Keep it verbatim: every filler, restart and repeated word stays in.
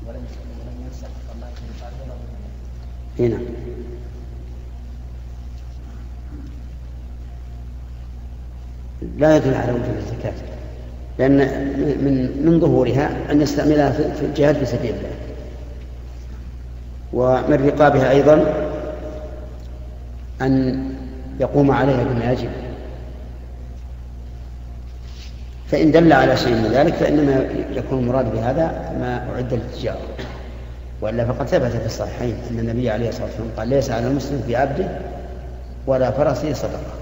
ولم ينسخ الله هنا لا يدل على وجوب الزكاة، لأن من من ظهورها أن يستعملها في الجهاد في سبيل الله. ومن رقابها أيضا أن يقوم عليها بما يجب، فإن دل على شيء من ذلك فإنما يكون المراد بهذا ما أعد للتجارة. وإلا فقد ثبت في الصحيحين أن النبي عليه الصلاة والسلام قال: ليس على المسلم في عبده ولا فرسه صدقة.